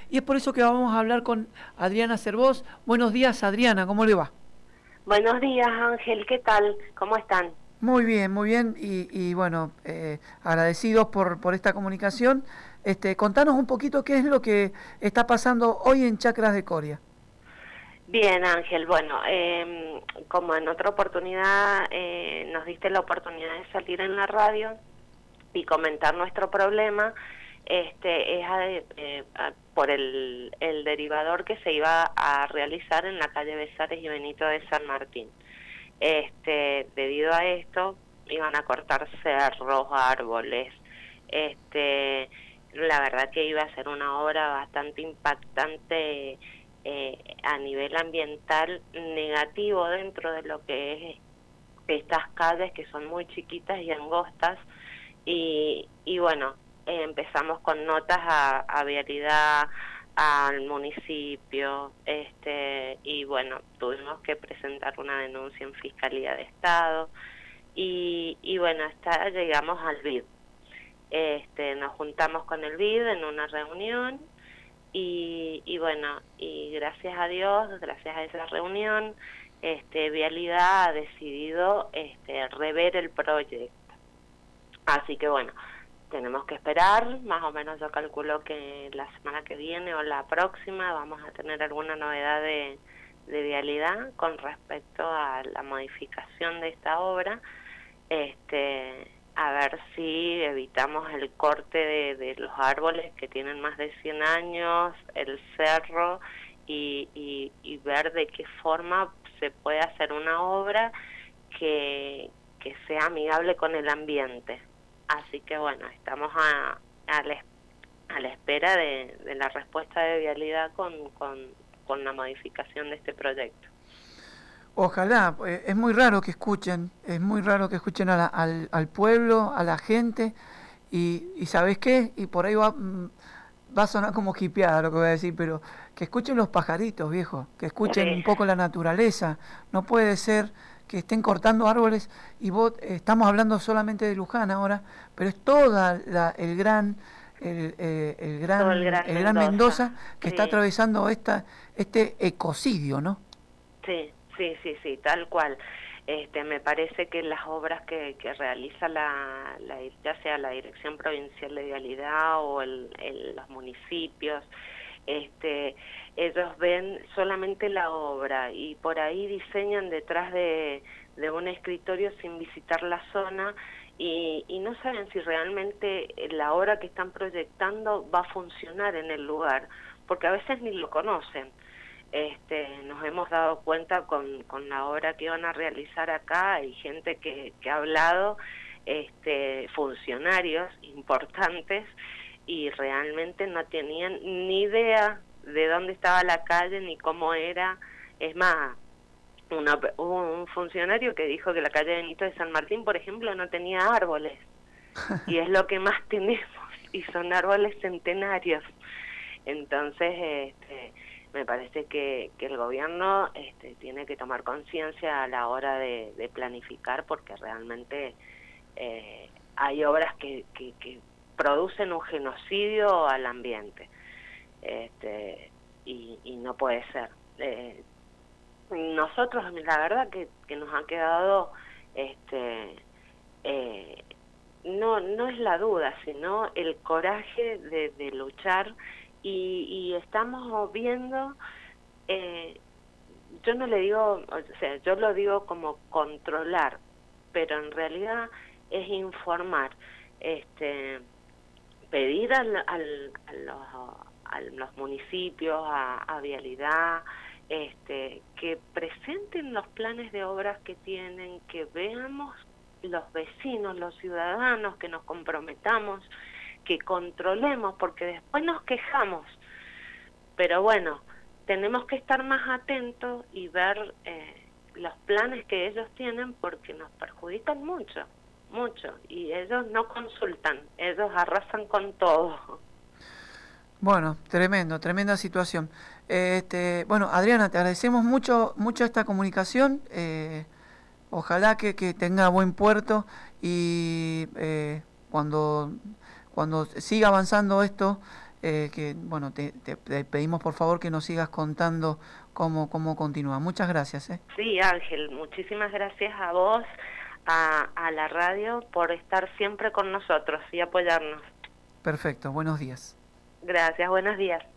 y es por eso que vamos a hablar con Adriana Cervós. Buenos días, Adriana, ¿cómo le va? Buenos días, Ángel, ¿qué tal? ¿Cómo están? Muy bien, y bueno, agradecidos por esta comunicación. Contanos un poquito qué es lo que está pasando hoy en Chacras de Coria. Bien, Ángel, bueno, como en otra oportunidad nos diste la oportunidad de salir en la radio y comentar nuestro problema, por el derivador que se iba a realizar en la calle Besares y Benito de San Martín. Debido a esto, iban a cortar cerros, árboles. La verdad que iba a ser una obra bastante impactante a nivel ambiental, negativo dentro de lo que es estas calles que son muy chiquitas y angostas. Y bueno, empezamos con notas a Vialidad, al municipio, y bueno, tuvimos que presentar una denuncia en Fiscalía de Estado, y bueno, hasta llegamos al BID. Nos juntamos con el BID en una reunión, y bueno, y gracias a Dios, gracias a esa reunión, Vialidad ha decidido rever el proyecto. Así que bueno, tenemos que esperar, más o menos yo calculo que la semana que viene o la próxima vamos a tener alguna novedad de Vialidad con respecto a la modificación de esta obra, a ver si evitamos el corte de los árboles que tienen más de 100 años, el cerro, y ver de qué forma se puede hacer una obra que sea amigable con el ambiente. Así que bueno, estamos a la espera de la respuesta de Vialidad con la modificación de este proyecto. Ojalá, es muy raro que escuchen, al pueblo, a la gente, y ¿sabés qué? Y por ahí va a sonar como hippieada lo que voy a decir, pero que escuchen los pajaritos, viejo, que escuchen Sí, un poco la naturaleza. No puede ser que estén cortando árboles y vos, estamos hablando solamente de Luján ahora, pero es toda todo el Gran el gran Mendoza Mendoza. que está Sí, atravesando este ecocidio, ¿no? sí, tal cual. Me parece que las obras que realiza ya sea la Dirección Provincial de Vialidad o los municipios, ellos ven solamente la obra y por ahí diseñan detrás de un escritorio sin visitar la zona, y no saben si realmente la obra que están proyectando va a funcionar en el lugar, porque a veces ni lo conocen. Nos hemos dado cuenta con la obra que iban a realizar acá, hay gente que ha hablado, funcionarios importantes, y realmente no tenían ni idea de dónde estaba la calle ni cómo era. Es más, hubo un funcionario que dijo que la calle Benito de San Martín, por ejemplo, no tenía árboles, y es lo que más tenemos, y son árboles centenarios. Entonces, me parece que el gobierno tiene que tomar conciencia a la hora de planificar, porque realmente hay obras que producen un genocidio al ambiente, y no puede ser. Nosotros, la verdad que nos ha quedado, no es la duda, sino el coraje de luchar, y estamos viendo, yo no le digo, o sea, yo lo digo como controlar, pero en realidad es informar, pedir a los municipios, a Vialidad, que presenten los planes de obras que tienen, que veamos los vecinos, los ciudadanos, que nos comprometamos, que controlemos, porque después nos quejamos. Pero bueno, tenemos que estar más atentos y ver los planes que ellos tienen, porque nos perjudican mucho, y ellos no consultan, ellos arrasan con todo. Bueno, tremenda situación. Bueno, Adriana, te agradecemos mucho esta comunicación. Ojalá que tenga buen puerto y cuando siga avanzando esto, que bueno, te pedimos por favor que nos sigas contando cómo continúa. Muchas gracias. Sí, Ángel, muchísimas gracias a vos, a la radio, por estar siempre con nosotros y apoyarnos. Perfecto, buenos días. Gracias, buenos días.